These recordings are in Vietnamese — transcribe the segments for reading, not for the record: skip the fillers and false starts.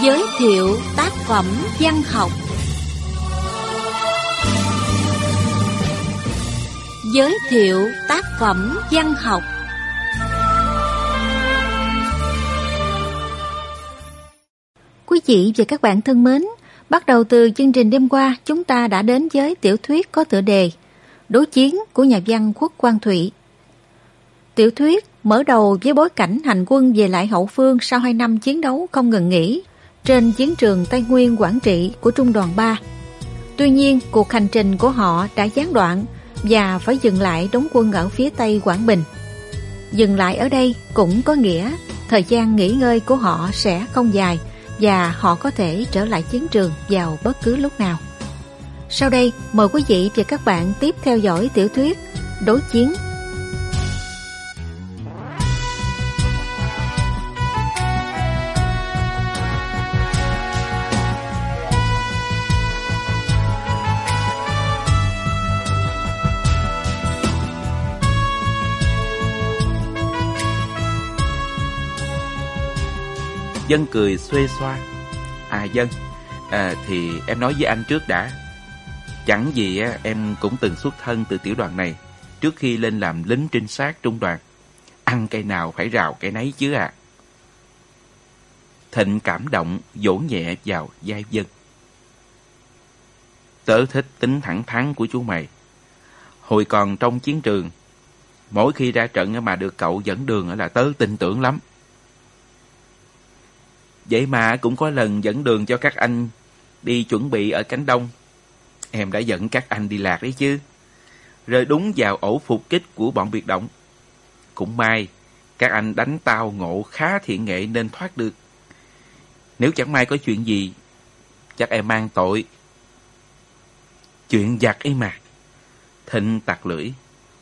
Giới thiệu tác phẩm văn học. Giới thiệu tác phẩm văn học. Quý vị và các bạn thân mến, bắt đầu từ chương trình đêm qua, chúng ta đã đến với tiểu thuyết có tựa đề Đối chiến của nhà văn Khuất Quang Thụy. Tiểu thuyết mở đầu với bối cảnh hành quân về lại hậu phương sau 2 năm chiến đấu không ngừng nghỉ trên chiến trường Tây Nguyên Quảng Trị của Trung đoàn 3. Tuy nhiên, cuộc hành trình của họ đã gián đoạn và phải dừng lại đóng quân ở phía Tây Quảng Bình. Dừng lại ở đây cũng có nghĩa thời gian nghỉ ngơi của họ sẽ không dài và họ có thể trở lại chiến trường vào bất cứ lúc nào. Sau đây, mời quý vị và các bạn tiếp theo dõi tiểu thuyết Đối chiến. Dân cười xuê xoa. Dân, thì em nói với anh trước đã. Chẳng gì em cũng từng xuất thân từ tiểu đoàn này trước khi lên làm lính trinh sát trung đoàn. Ăn cây nào phải rào cây nấy chứ à. Thịnh cảm động vỗ nhẹ vào vai Dân. Tớ thích tính thẳng thắn của chú mày. Hồi còn trong chiến trường, mỗi khi ra trận mà được cậu dẫn đường là tớ tin tưởng lắm. Vậy mà cũng có lần dẫn đường cho các anh đi chuẩn bị ở cánh Đông. Em đã dẫn các anh đi lạc đấy chứ. Rơi đúng vào ổ phục kích của bọn biệt động. Cũng may, các anh đánh tao ngộ khá thiện nghệ nên thoát được. Nếu chẳng may có chuyện gì, chắc em mang tội. Chuyện giặc ấy mà. Thịnh tặc lưỡi.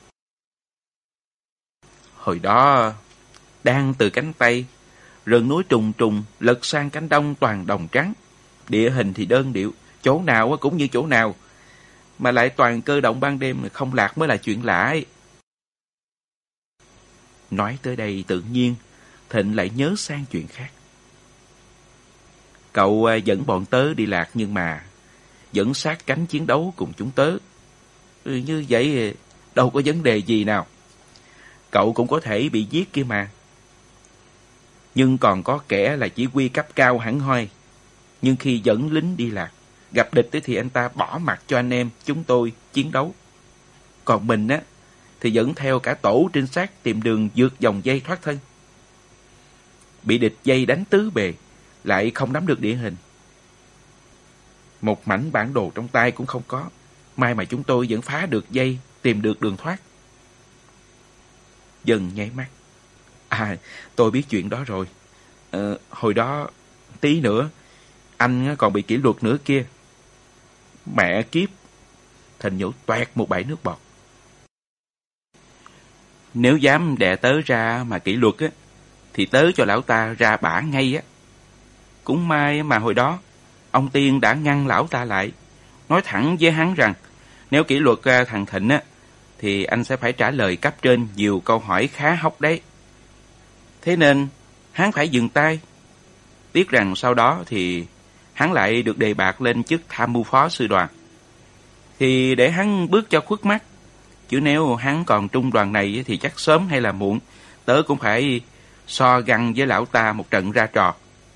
Hồi đó, đang từ cánh Tây, rừng núi trùng trùng lật sang cánh Đông toàn đồng trắng. Địa hình thì đơn điệu, chỗ nào cũng như chỗ nào, mà lại toàn cơ động ban đêm, không lạc mới là chuyện lạ ấy. Nói tới đây tự nhiên Thịnh lại nhớ sang chuyện khác. Cậu dẫn bọn tớ đi lạc nhưng mà vẫn sát cánh chiến đấu cùng chúng tớ. Như vậy đâu có vấn đề gì nào. Cậu cũng có thể bị giết kia mà. Nhưng còn có kẻ là chỉ huy cấp cao hẳn hoi. Nhưng khi dẫn lính đi lạc, gặp địch thì anh ta bỏ mặc cho anh em chúng tôi chiến đấu. Còn mình thì dẫn theo cả tổ trinh sát tìm đường vượt dòng dây thoát thân. Bị địch dây đánh tứ bề, lại không nắm được địa hình. Một mảnh bản đồ trong tay cũng không có. May mà chúng tôi vẫn phá được dây, tìm được đường thoát. Dần nháy mắt. Tôi biết chuyện đó rồi. Hồi đó, tí nữa, anh còn bị kỷ luật nữa kia. Mẹ kiếp. Thịnh nhổ toẹt một bãi nước bọt. Nếu dám đè tớ ra mà kỷ luật thì tớ cho lão ta ra bả ngay. Cũng may mà hồi đó, ông Tiên đã ngăn lão ta lại. Nói thẳng với hắn rằng, nếu kỷ luật thằng Thịnh thì anh sẽ phải trả lời cấp trên nhiều câu hỏi khá hóc đấy. Thế nên, hắn phải dừng tay. Tiếc rằng sau đó thì hắn lại được đề bạt lên chức tham mưu phó sư đoàn. Thì để hắn bước cho khuất mắt. Chứ nếu hắn còn trung đoàn này thì chắc sớm hay là muộn, tớ cũng phải so găng với lão ta một trận ra trò.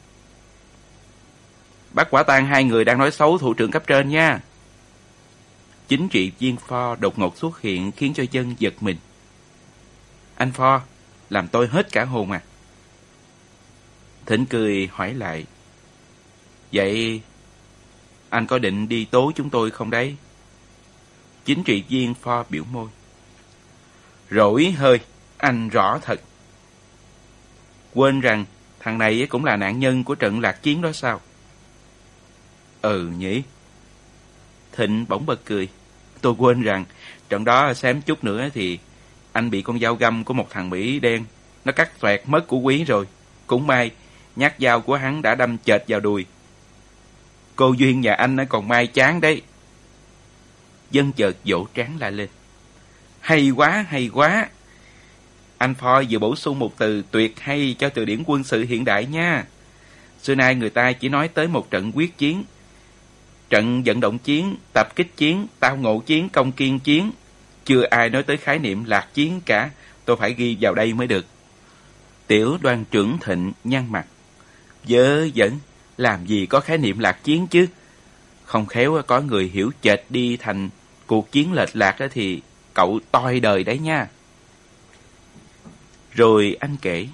Bắt quả tang 2 người đang nói xấu thủ trưởng cấp trên nha. Chính trị viên Pho đột ngột xuất hiện khiến cho Dân giật mình. Anh Pho, làm tôi hết cả hồn à. Thịnh cười hỏi lại. Vậy anh có định đi tố chúng tôi không đấy? Chính trị viên Pho biểu môi. Rỗi hơi, anh rõ thật. Quên rằng thằng này cũng là nạn nhân của trận lạc chiến đó sao? Ừ nhỉ. Thịnh bỗng bật cười. Tôi quên rằng trận đó xém chút nữa thì anh bị con dao găm của một thằng Mỹ đen nó cắt xoẹt mất của Quý rồi. Cũng may nhát dao của hắn đã đâm chệch vào đùi. Cô Duyên nhà anh còn may chán đấy. Dân chợt vỗ trán lại lên. Hay quá, hay quá. Anh Phoi vừa bổ sung một từ tuyệt hay cho từ điển quân sự hiện đại nha. Xưa nay người ta chỉ nói tới một trận quyết chiến, trận vận động chiến, tập kích chiến, tao ngộ chiến, công kiên chiến. Chưa ai nói tới khái niệm lạc chiến cả. Tôi phải ghi vào đây mới được. Tiểu Đoan trưởng Thịnh nhăn mặt. Dơ dẫn, làm gì có khái niệm lạc chiến chứ. Không khéo có người hiểu chệch đi thành cuộc chiến lệch lạc thì cậu toi đời đấy nha. Rồi anh kể.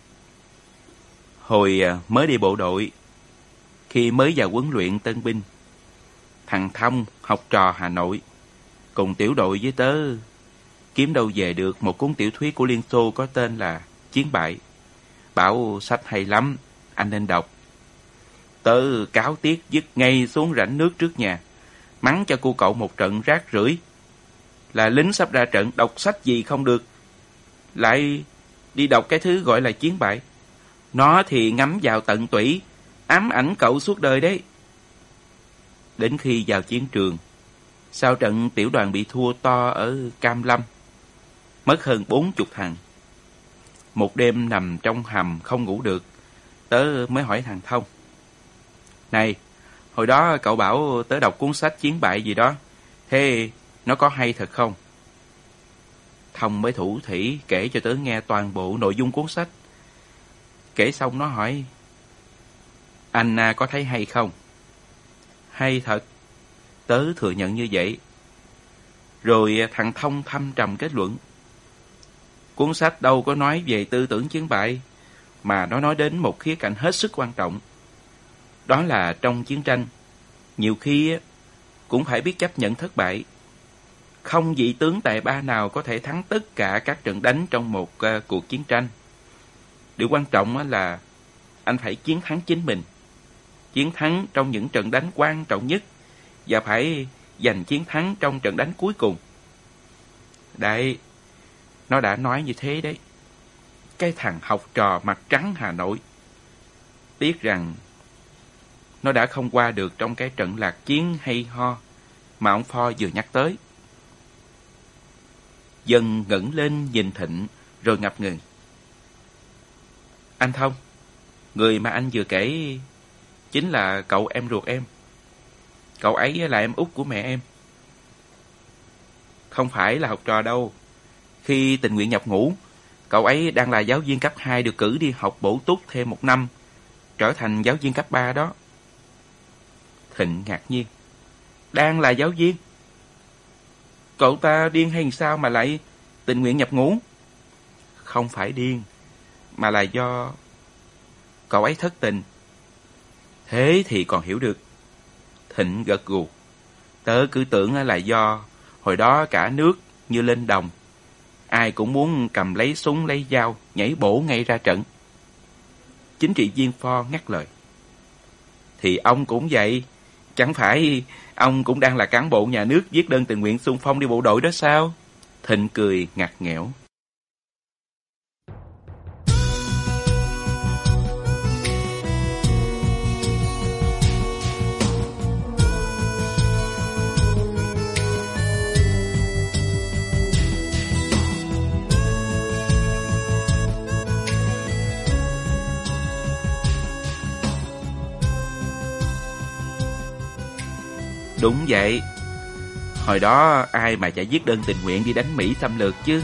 Hồi mới đi bộ đội, khi mới vào huấn luyện tân binh, thằng Thông, học trò Hà Nội, cùng tiểu đội với tớ kiếm đâu về được một cuốn tiểu thuyết của Liên Xô có tên là Chiến bại. Bảo sách hay lắm, anh nên đọc. Tớ cáo tiết dứt ngay xuống rãnh nước trước nhà, mắng cho cô cậu một trận rác rưởi. Là lính sắp ra trận, đọc sách gì không được, lại đi đọc cái thứ gọi là Chiến bại. Nó thì ngấm vào tận tủy, ám ảnh cậu suốt đời đấy. Đến khi vào chiến trường, sau trận tiểu đoàn bị thua to ở Cam Lâm, mất hơn 40 thằng. Một đêm nằm trong hầm không ngủ được, tớ mới hỏi thằng Thông. Này, hồi đó cậu bảo tớ đọc cuốn sách Chiến bại gì đó, thế nó có hay thật không? Thông mới thủ thỉ kể cho tớ nghe toàn bộ nội dung cuốn sách. Kể xong nó hỏi, anh có thấy hay không? Hay thật, tớ thừa nhận như vậy. Rồi thằng Thông thâm trầm kết luận, cuốn sách đâu có nói về tư tưởng chiến bại, mà nó nói đến một khía cạnh hết sức quan trọng. Đó là trong chiến tranh, nhiều khi cũng phải biết chấp nhận thất bại. Không vị tướng tài ba nào có thể thắng tất cả các trận đánh trong một cuộc chiến tranh. Điều quan trọng là anh phải chiến thắng chính mình, chiến thắng trong những trận đánh quan trọng nhất, và phải giành chiến thắng trong trận đánh cuối cùng. Đấy, nó đã nói như thế đấy. Cái thằng học trò mặt trắng Hà Nội. Tiếc rằng nó đã không qua được trong cái trận lạc chiến hay ho mà ông Pho vừa nhắc tới. Dân ngẩng lên nhìn Thịnh rồi ngập ngừng. Anh Thông, người mà anh vừa kể chính là cậu em ruột em. Cậu ấy là em út của mẹ em. Không phải là học trò đâu. Khi tình nguyện nhập ngũ, cậu ấy đang là giáo viên cấp 2 được cử đi học bổ túc thêm 1 năm, trở thành giáo viên cấp 3 đó. Thịnh ngạc nhiên. Đang là giáo viên? Cậu ta điên hay sao mà lại tình nguyện nhập ngũ? Không phải điên, mà là do cậu ấy thất tình. Thế thì còn hiểu được. Thịnh gật gù. Tớ cứ tưởng là do hồi đó cả nước như lên đồng, ai cũng muốn cầm lấy súng lấy dao nhảy bổ ngay ra trận. Chính trị viên Pho ngắt lời. Thì ông cũng vậy. Chẳng phải ông cũng đang là cán bộ nhà nước viết đơn tình nguyện xung phong đi bộ đội đó sao? Thịnh cười ngặt nghẽo. Đúng vậy. Hồi đó ai mà chả viết đơn tình nguyện đi đánh Mỹ xâm lược chứ.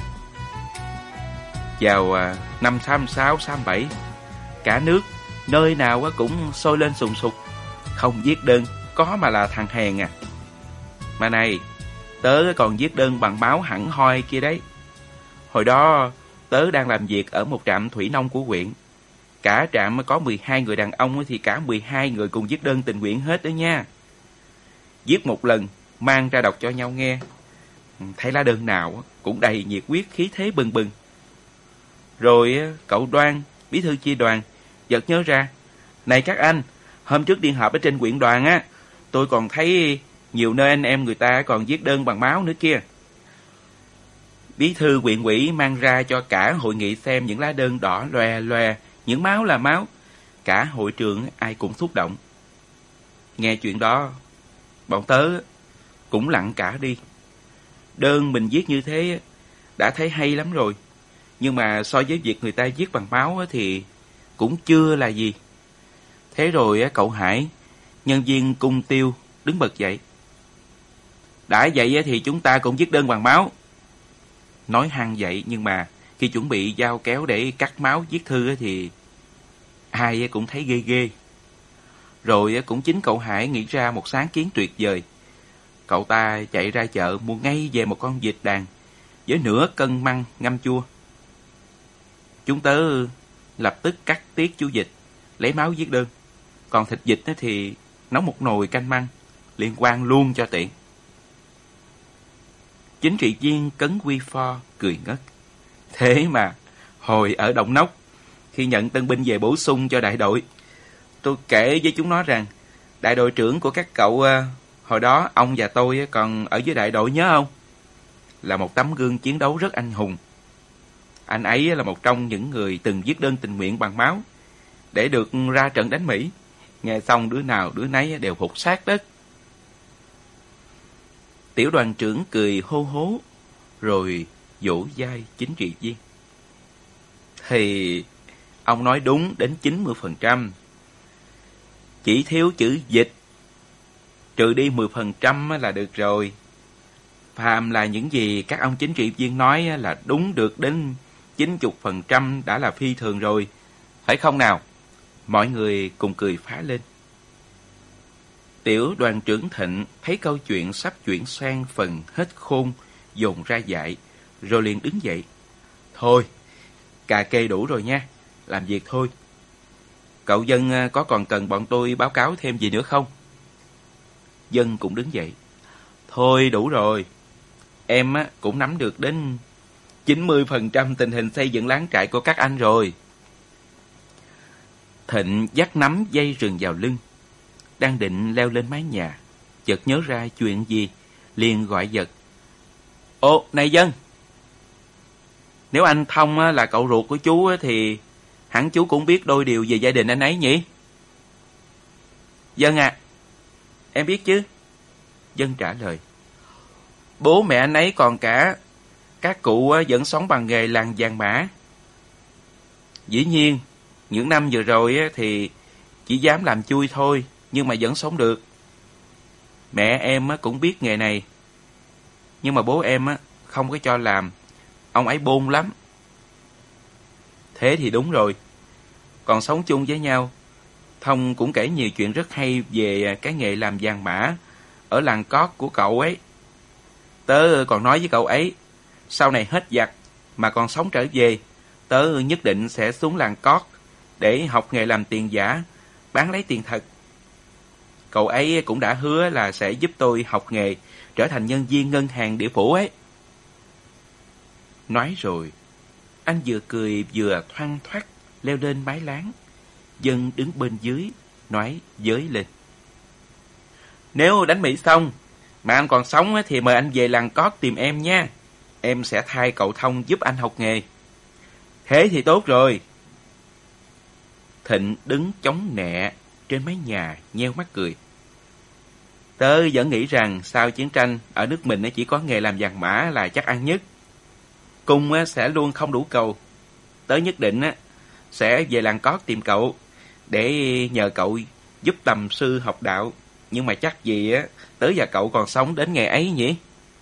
Vào năm 66, 67, cả nước nơi nào cũng sôi lên sùng sục. Không viết đơn có mà là thằng hèn à. Mà này, tớ còn viết đơn bằng máu hẳn hoi kia đấy. Hồi đó tớ đang làm việc ở một trạm thủy nông của huyện. Cả trạm có 12 người đàn ông thì cả 12 người cùng viết đơn tình nguyện hết đó nha. Viết một lần, mang ra đọc cho nhau nghe. Thấy lá đơn nào cũng đầy nhiệt huyết, khí thế bừng bừng. Rồi cậu Đoan, bí thư chi đoàn, chợt nhớ ra. Này các anh, hôm trước đi họp ở trên huyện đoàn tôi còn thấy nhiều nơi anh em người ta còn viết đơn bằng máu nữa kia. Bí thư huyện ủy mang ra cho cả hội nghị xem những lá đơn đỏ loè loè, những máu là máu. Cả hội trường ai cũng xúc động. Nghe chuyện đó, bọn tớ cũng lặng cả đi. Đơn mình viết như thế đã thấy hay lắm rồi, nhưng mà so với việc người ta viết bằng máu thì cũng chưa là gì. Thế rồi cậu Hải, nhân viên cung tiêu, đứng bật dậy. Đã vậy thì chúng ta cũng viết đơn bằng máu. Nói hăng vậy nhưng mà khi chuẩn bị dao kéo để cắt máu viết thư thì ai cũng thấy ghê ghê. Rồi cũng chính cậu Hải nghĩ ra một sáng kiến tuyệt vời. Cậu ta chạy ra chợ mua ngay về một con vịt đàn với nửa cân măng ngâm chua. Chúng tớ lập tức cắt tiết chú vịt, lấy máu viết đơn. Còn thịt vịt thì nấu một nồi canh măng, liên quan luôn cho tiện. Chính trị viên Cấn Quy Pho cười ngất. Thế mà, hồi ở Động Nóc, khi nhận tân binh về bổ sung cho đại đội, tôi kể với chúng nó rằng, đại đội trưởng của các cậu, hồi đó ông và tôi còn ở với đại đội nhớ không? Là một tấm gương chiến đấu rất anh hùng. Anh ấy là một trong những người từng viết đơn tình nguyện bằng máu, để được ra trận đánh Mỹ. Nghe xong đứa nào đứa nấy đều hụt sát đất. Tiểu đoàn trưởng cười hô hố, rồi vỗ vai chính trị viên. Thì ông nói đúng đến 90%. Chỉ thiếu chữ dịch, trừ đi 10% là được rồi. Phàm là những gì các ông chính trị viên nói là đúng được đến 90% đã là phi thường rồi. Phải không nào? Mọi người cùng cười phá lên. Tiểu đoàn trưởng Thịnh thấy câu chuyện sắp chuyển sang phần hết khôn, dồn ra dạy, rồi liền đứng dậy. Thôi, cà kê đủ rồi nha, làm việc thôi. Cậu Dân có còn cần bọn tôi báo cáo thêm gì nữa không? Dân cũng đứng dậy. Thôi đủ rồi, em cũng nắm được đến 90% tình hình xây dựng láng trại của các anh rồi. Thịnh dắt nắm dây rừng vào lưng, đang định leo lên mái nhà, chợt nhớ ra chuyện gì, liền gọi giật. Ồ, này Dân! Nếu anh Thông là cậu ruột của chú thì hẳn chú cũng biết đôi điều về gia đình anh ấy nhỉ? Dân à, em biết chứ. Dân trả lời. Bố mẹ anh ấy còn cả các cụ vẫn sống bằng nghề làng vàng mã. Dĩ nhiên, những năm vừa rồi thì chỉ dám làm chui thôi, nhưng mà vẫn sống được. Mẹ em cũng biết nghề này, nhưng mà bố em không có cho làm. Ông ấy bôn lắm. Thế thì đúng rồi. Còn sống chung với nhau, Thông cũng kể nhiều chuyện rất hay về cái nghề làm vàng mã ở làng cót của cậu ấy. Tớ còn nói với cậu ấy, sau này hết giặc mà còn sống trở về, tớ nhất định sẽ xuống làng cót để học nghề làm tiền giả, bán lấy tiền thật. Cậu ấy cũng đã hứa là sẽ giúp tôi học nghề, trở thành nhân viên ngân hàng địa phủ ấy. Nói rồi, anh vừa cười vừa thoăn thoắt leo lên mái láng. Dân đứng bên dưới, nói với lên. Nếu đánh Mỹ xong, mà anh còn sống thì mời anh về làng cót tìm em nha. Em sẽ thay cậu Thông giúp anh học nghề. Thế thì tốt rồi. Thịnh đứng chống nẹ trên mái nhà, nheo mắt cười. Tớ vẫn nghĩ rằng sau chiến tranh, ở nước mình chỉ có nghề làm vàng mã là chắc ăn nhất. Cung sẽ luôn không đủ cầu. Tớ nhất định sẽ về làng cót tìm cậu, để nhờ cậu giúp tầm sư học đạo. Nhưng mà chắc gì tớ và cậu còn sống đến ngày ấy nhỉ?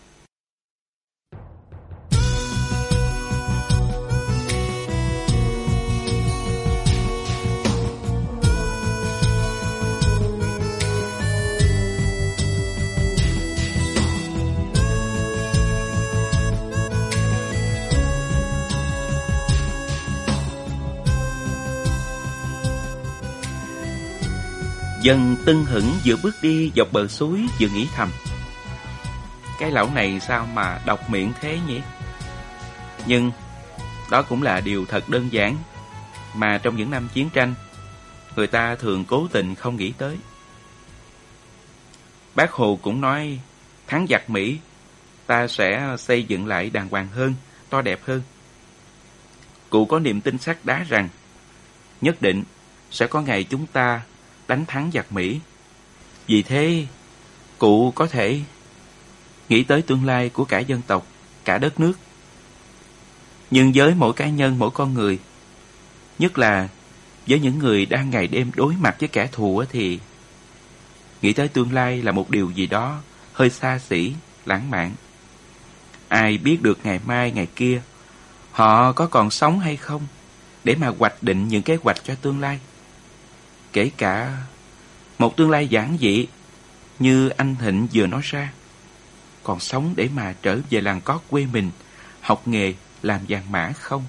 Dân tưng hửng vừa bước đi dọc bờ suối vừa nghĩ thầm. Cái lão này sao mà độc miệng thế nhỉ? Nhưng đó cũng là điều thật đơn giản mà trong những năm chiến tranh người ta thường cố tình không nghĩ tới. Bác Hồ cũng nói thắng giặc Mỹ, ta sẽ xây dựng lại đàng hoàng hơn, to đẹp hơn. Cụ có niềm tin sắt đá rằng nhất định sẽ có ngày chúng ta đánh thắng giặc Mỹ. Vì thế, cụ có thể nghĩ tới tương lai của cả dân tộc, cả đất nước. Nhưng với mỗi cá nhân, mỗi con người, nhất là Với những người đang ngày đêm đối mặt với kẻ thù thì nghĩ tới tương lai là một điều gì đó hơi xa xỉ, lãng mạn. Ai biết được ngày mai ngày kia họ có còn sống hay không để mà hoạch định những kế hoạch cho tương lai. Kể cả một tương lai giản dị như anh Thịnh vừa nói ra, còn sống để mà trở về làng cót quê mình, học nghề làm vàng mã không?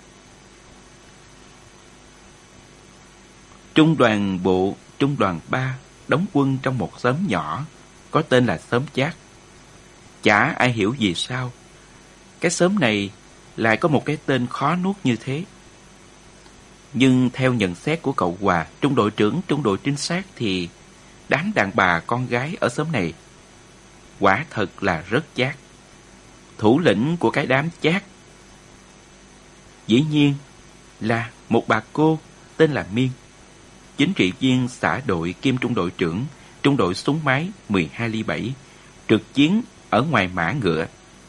Trung đoàn bộ Trung đoàn 3 đóng quân trong một xóm nhỏ có tên là xóm Chát. Chả ai hiểu vì sao cái xóm này lại có một cái tên khó nuốt như thế. Nhưng theo nhận xét của cậu Hòa, trung đội trưởng trung đội trinh sát, thì đám đàn bà con gái ở xóm này quả thật là rất chát. Thủ lĩnh của cái đám chát dĩ nhiên là một bà cô tên là Miên, chính trị viên xã đội kiêm trung đội trưởng trung đội súng máy 12 ly 7, trực chiến ở ngoài mã ngựa.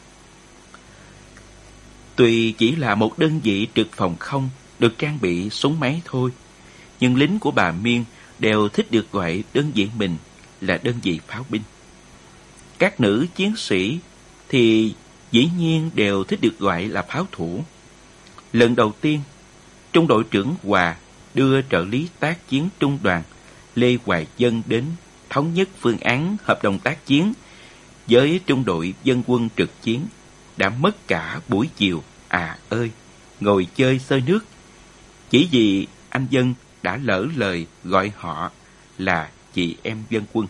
Tuy chỉ là một đơn vị trực phòng không được trang bị súng máy thôi, nhưng lính của bà Miên đều thích được gọi đơn vị mình là đơn vị pháo binh. Các nữ chiến sĩ thì dĩ nhiên đều thích được gọi là pháo thủ. Lần đầu tiên, trung đội trưởng Hòa đưa trợ lý tác chiến trung đoàn Lê Hoài Dân đến thống nhất phương án hợp đồng tác chiến với trung đội dân quân trực chiến, đã mất cả buổi chiều ngồi chơi xơi nước, chỉ vì anh Dân đã lỡ lời gọi họ là chị em dân quân.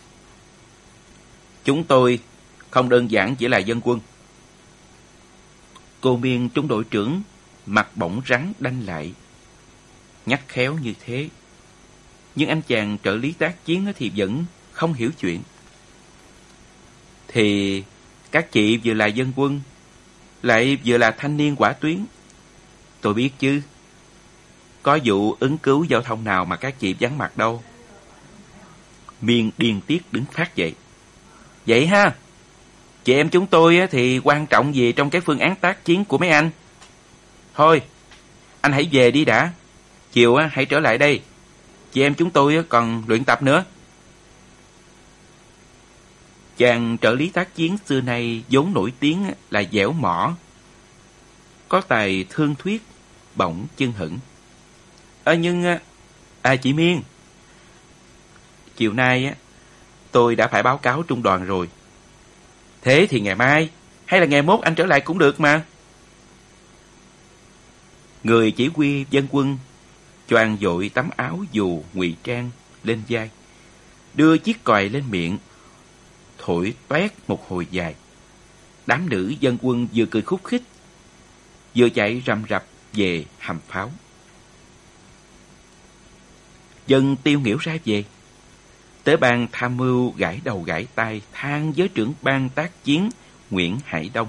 Chúng tôi không đơn giản chỉ là dân quân. Cô Miên trung đội trưởng mặt bỗng rắn đanh lại, nhắc khéo như thế. Nhưng anh chàng trợ lý tác chiến thì vẫn không hiểu chuyện. Thì các chị vừa là dân quân, lại vừa là thanh niên hỏa tuyến. Tôi biết chứ. Có vụ ứng cứu giao thông nào mà các chị vắng mặt đâu. Miên điên tiết đứng phát dậy. Vậy ha, chị em chúng tôi thì quan trọng gì trong cái phương án tác chiến của mấy anh? Thôi, anh hãy về đi đã. Chiều hãy trở lại đây. Chị em chúng tôi còn luyện tập nữa. Chàng trợ lý tác chiến xưa nay vốn nổi tiếng là dẻo mỏ, có tài thương thuyết, bỗng chân hững. Chị Miên, chiều nay tôi đã phải báo cáo trung đoàn rồi. Thế thì ngày mai hay là ngày mốt anh trở lại cũng được mà. Người chỉ huy dân quân choàng vội tấm áo dù ngụy trang lên vai, đưa chiếc còi lên miệng, thổi toét một hồi dài. Đám nữ dân quân vừa cười khúc khích, vừa chạy rầm rập về hầm pháo. Dân tiêu nghỉu ra về, tới ban tham mưu gãi đầu gãi tai than với trưởng ban tác chiến Nguyễn Hải Đông.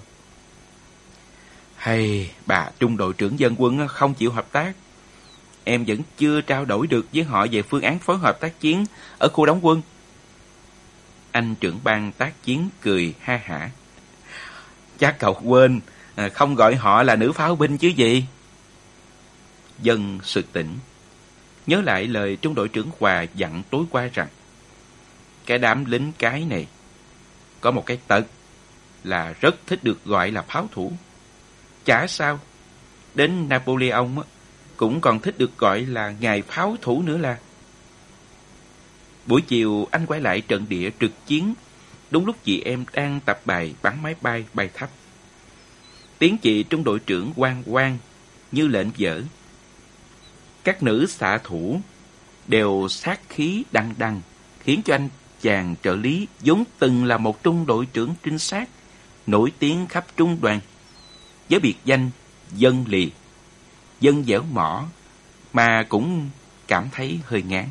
Hay bà trung đội trưởng dân quân không chịu hợp tác. Em vẫn chưa trao đổi được với họ về phương án phối hợp tác chiến ở khu đóng quân. Anh trưởng ban tác chiến cười ha hả. Chắc cậu quên không gọi họ là nữ pháo binh chứ gì. Dân sực tỉnh, nhớ lại lời trung đội trưởng Hòa dặn tối qua rằng cái đám lính cái này có một cái tật là rất thích được gọi là pháo thủ. Chả sao, đến Napoleon cũng còn thích được gọi là ngài pháo thủ nữa là. Buổi chiều anh quay lại trận địa trực chiến, đúng lúc chị em đang tập bài bắn máy bay bay thấp. Tiếng chị trung đội trưởng oang oang như lệnh dở. Các nữ xạ thủ đều sát khí đằng đằng, khiến cho anh chàng trợ lý vốn từng là một trung đội trưởng trinh sát nổi tiếng khắp trung đoàn với biệt danh Dân Lì, Dân dẻo mỏ, mà cũng cảm thấy hơi ngán.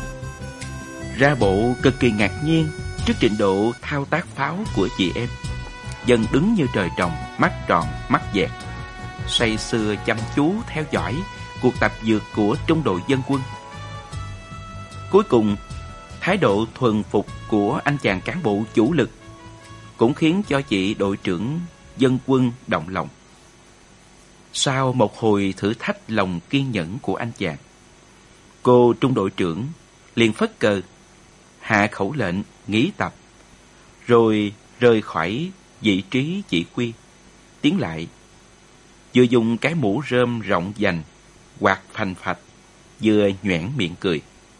Ra bộ cực kỳ ngạc nhiên trước trình độ thao tác pháo của chị em. Dân đứng như trời trồng, mắt tròn, mắt dẹt, say sưa chăm chú theo dõi cuộc tập dượt của trung đội dân quân. Cuối cùng, thái độ thuần phục của anh chàng cán bộ chủ lực cũng khiến cho chị đội trưởng dân quân động lòng. Sau một hồi thử thách lòng kiên nhẫn của anh chàng, cô trung đội trưởng liền phất cờ, hạ khẩu lệnh nghỉ tập, rồi rời khỏi vị trí chỉ huy, tiến lại, vừa dùng cái mũ rơm rộng vành quạt phành phạch, vừa nhoẻn miệng cười.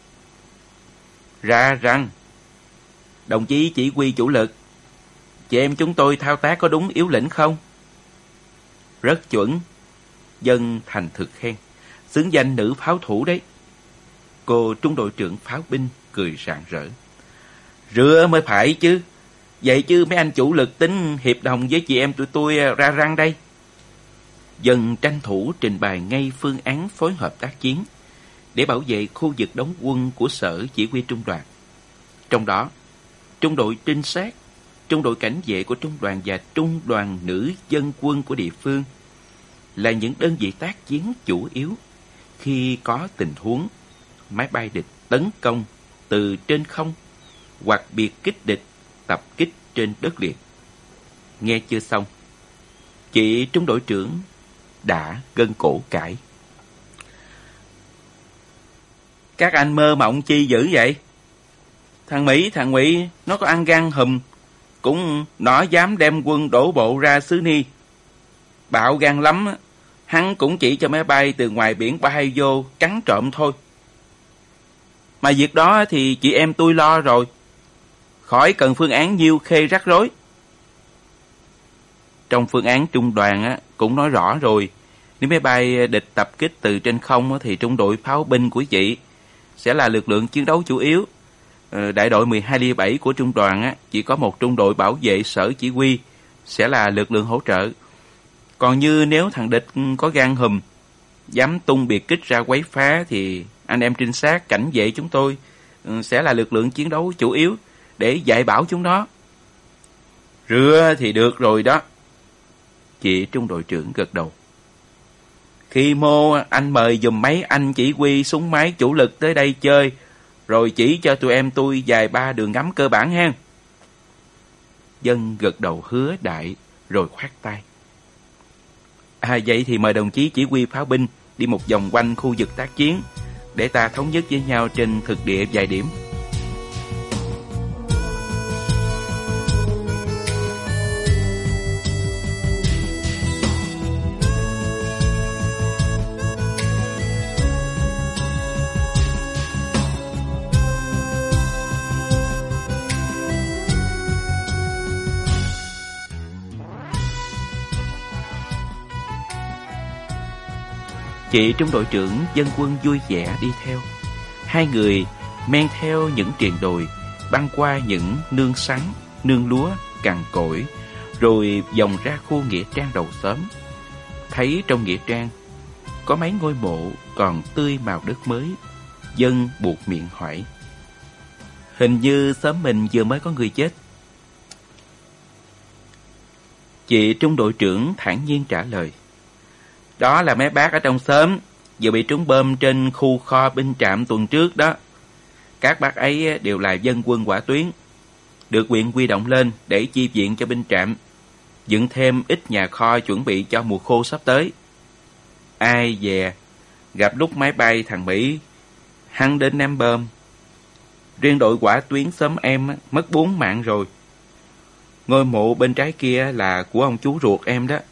Ra rằng, đồng chí chỉ huy chủ lực, chị em chúng tôi thao tác có đúng yếu lĩnh không? Rất chuẩn. Dân thành thực khen. Xứng danh nữ pháo thủ đấy. Cô trung đội trưởng pháo binh cười rạng rỡ. Rửa mới phải chứ. Vậy chứ mấy anh chủ lực tính hiệp đồng với chị em tụi tôi ra răng đây. Dân tranh thủ trình bày ngay phương án phối hợp tác chiến để bảo vệ khu vực đóng quân của sở chỉ huy trung đoàn. Trong đó, trung đội trinh sát, trung đội cảnh vệ của trung đoàn và trung đoàn nữ dân quân của địa phương là những đơn vị tác chiến chủ yếu khi có tình huống máy bay địch tấn công từ trên không hoặc biệt kích địch tập kích trên đất liền. Nghe chưa xong, chị trung đội trưởng đã gân cổ cãi. Các anh mơ mộng chi dữ vậy? Thằng Mỹ, thằng Ngụy nó có ăn gan hùm, cũng nó dám đem quân đổ bộ ra xứ Ni. Bạo gan lắm, hắn cũng chỉ cho máy bay từ ngoài biển bay vô cắn trộm thôi. Mà việc đó thì chị em tôi lo rồi, khỏi cần phương án nhiêu khê rắc rối. Trong phương án trung đoàn cũng nói rõ rồi, nếu máy bay địch tập kích từ trên không thì trung đội pháo binh của chị sẽ là lực lượng chiến đấu chủ yếu. Đại đội 12 ly 7 của trung đoàn chỉ có một trung đội bảo vệ sở chỉ huy sẽ là lực lượng hỗ trợ. Còn như nếu thằng địch có gan hùm, dám tung biệt kích ra quấy phá thì anh em trinh sát cảnh vệ chúng tôi sẽ là lực lượng chiến đấu chủ yếu để dạy bảo chúng nó. Rửa thì được rồi đó. Chị trung đội trưởng gật đầu. Khi mô anh mời dùm mấy anh chỉ huy súng máy chủ lực tới đây chơi, rồi chỉ cho tụi em tôi vài ba đường ngắm cơ bản ha. Dân gật đầu hứa đại rồi khoát tay. Vậy thì mời đồng chí chỉ huy pháo binh đi một vòng quanh khu vực tác chiến để ta thống nhất với nhau trên thực địa vài điểm. Chị trung đội trưởng dân quân vui vẻ đi theo. Hai người men theo những triền đồi, băng qua những nương sắn, nương lúa, cằn cỗi, rồi vòng ra khu nghĩa trang đầu xóm. Thấy trong nghĩa trang có mấy ngôi mộ còn tươi màu đất mới, Dân buộc miệng hỏi. Hình như xóm mình vừa mới có người chết. Chị trung đội trưởng thản nhiên trả lời. Đó là mấy bác ở trong xóm vừa bị trúng bom trên khu kho binh trạm tuần trước đó. Các bác ấy đều là dân quân hỏa tuyến, được huyện huy động lên để chi viện cho binh trạm, dựng thêm ít nhà kho chuẩn bị cho mùa khô sắp tới. Ai dè gặp lúc máy bay thằng Mỹ hắn đến ném bom. Riêng đội hỏa tuyến xóm em mất 4 mạng rồi. Ngôi mộ bên trái kia là của ông chú ruột em đó.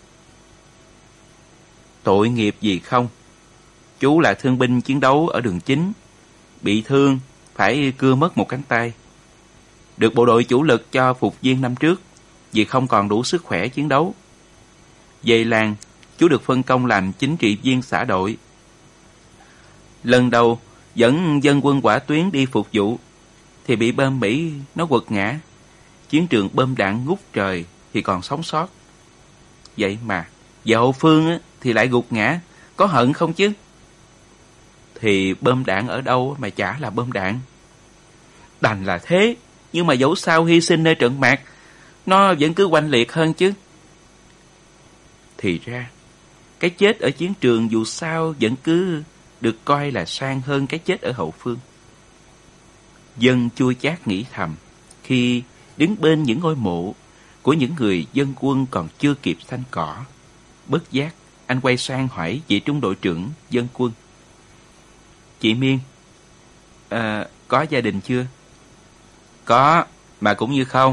Tội nghiệp gì không? Chú là thương binh chiến đấu ở đường chính, bị thương phải cưa mất một cánh tay. Được bộ đội chủ lực cho phục viên năm trước vì không còn đủ sức khỏe chiến đấu. Về làng, chú được phân công làm chính trị viên xã đội. Lần đầu dẫn dân quân hỏa tuyến đi phục vụ thì bị bom Mỹ nó quật ngã. Chiến trường bom đạn ngút trời thì còn sống sót. Vậy mà vợ hậu Phương thì lại gục ngã, có hận không chứ? Thì bom đạn ở đâu mà chả là bom đạn. Đành là thế, nhưng mà dẫu sao hy sinh nơi trận mạc, nó vẫn cứ oanh liệt hơn chứ. Thì ra, cái chết ở chiến trường dù sao vẫn cứ được coi là sang hơn cái chết ở hậu phương. Dân chua chát nghĩ thầm khi đứng bên những ngôi mộ của những người dân quân còn chưa kịp xanh cỏ. Bất giác, anh quay sang hỏi chị trung đội trưởng dân quân. Chị Miên, có gia đình chưa? Có, mà cũng như không.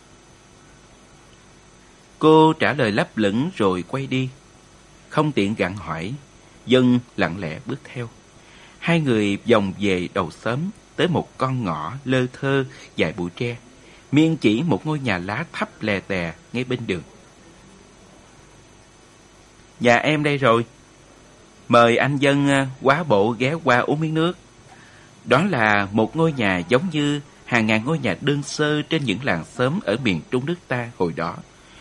Cô trả lời lấp lửng rồi quay đi. Không tiện gặng hỏi, Dân lặng lẽ bước theo. Hai người vòng về đầu xóm tới một con ngõ lơ thơ dài bụi tre. Miên chỉ một ngôi nhà lá thấp lè tè ngay bên đường. Nhà em đây rồi. Mời anh Dân quá bộ ghé qua uống miếng nước. Đó là một ngôi nhà giống như hàng ngàn ngôi nhà đơn sơ trên những làng xóm ở miền Trung nước ta hồi đó.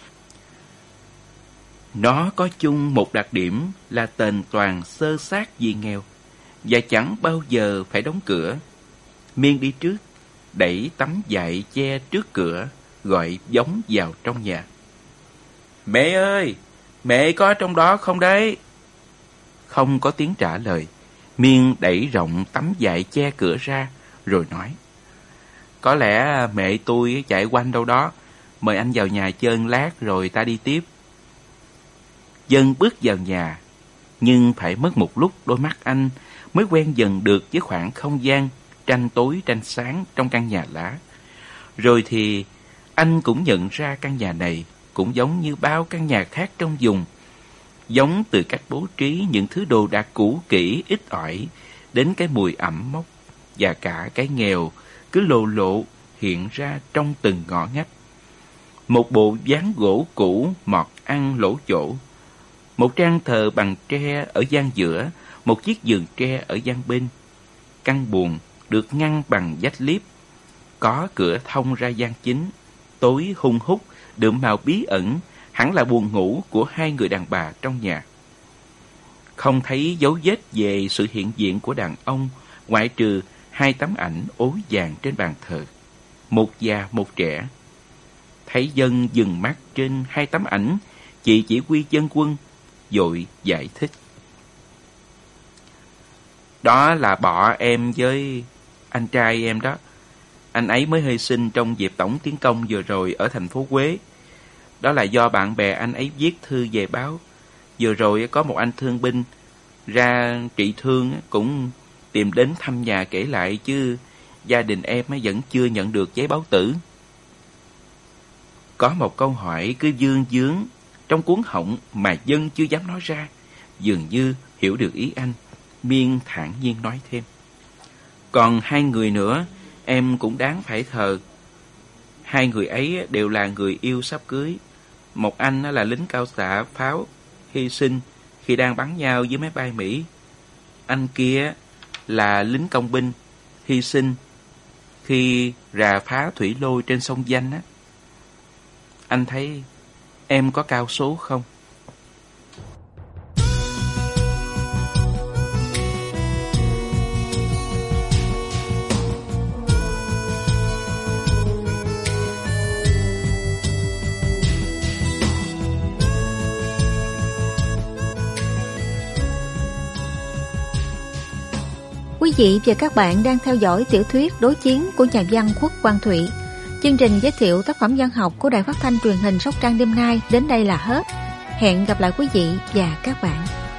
Nó có chung một đặc điểm là tền toàn xơ xác vì nghèo và chẳng bao giờ phải đóng cửa. Miên đi trước, đẩy tấm vải che trước cửa, gọi giống vào trong nhà. Mẹ ơi, mẹ có ở trong đó không đấy? Không có tiếng trả lời. Miên đẩy rộng tấm vải che cửa ra, rồi nói. Có lẽ mẹ tôi chạy quanh đâu đó. Mời anh vào nhà chơi lát rồi ta đi tiếp. Dân bước vào nhà, nhưng phải mất một lúc đôi mắt anh mới quen dần được với khoảng không gian tranh tối tranh sáng trong căn nhà lá. Rồi thì anh cũng nhận ra căn nhà này cũng giống như bao căn nhà khác trong vùng. Giống từ cách bố trí những thứ đồ đạc cũ kỹ ít ỏi đến cái mùi ẩm mốc và cả cái nghèo cứ lộ lộ hiện ra trong từng ngõ ngách. Một bộ ván gỗ cũ mọt ăn lỗ chỗ, một trang thờ bằng tre ở gian giữa, một chiếc giường tre ở gian bên. Căn buồng được ngăn bằng vách liếp, có cửa thông ra gian chính, tối hun hút, đượm màu bí ẩn, hẳn là buồng ngủ của hai người đàn bà trong nhà. Không thấy dấu vết về sự hiện diện của đàn ông, ngoại trừ hai tấm ảnh ối vàng trên bàn thờ, một già một trẻ. Thấy Dân dừng mắt trên hai tấm ảnh, chị chỉ huy dân quân vội giải thích. Đó là bọ em với anh trai em đó. Anh ấy mới hy sinh trong dịp tổng tiến công vừa rồi ở thành phố Huế. Đó là do bạn bè anh ấy viết thư về báo. Vừa rồi có một anh thương binh ra trị thương cũng tìm đến thăm nhà kể lại, chứ gia đình em vẫn chưa nhận được giấy báo tử. Có một câu hỏi cứ vương vướng trong cuống họng mà Dân chưa dám nói ra. Dường như hiểu được ý anh, Miên thản nhiên nói thêm. Còn hai người nữa em cũng đáng phải thờ. Hai người ấy đều là người yêu sắp cưới. Một anh là lính cao xạ pháo hy sinh khi đang bắn nhau với máy bay Mỹ. Anh kia là lính công binh hy sinh khi rà phá thủy lôi trên sông Danh á. Anh thấy em có cao số không? Quý vị và các bạn đang theo dõi tiểu thuyết Đối chiến của nhà văn Khuất Quang Thụy. Chương trình giới thiệu tác phẩm văn học của Đài Phát thanh Truyền hình Sóc Trăng đêm nay đến đây là hết. Hẹn gặp lại quý vị và các bạn.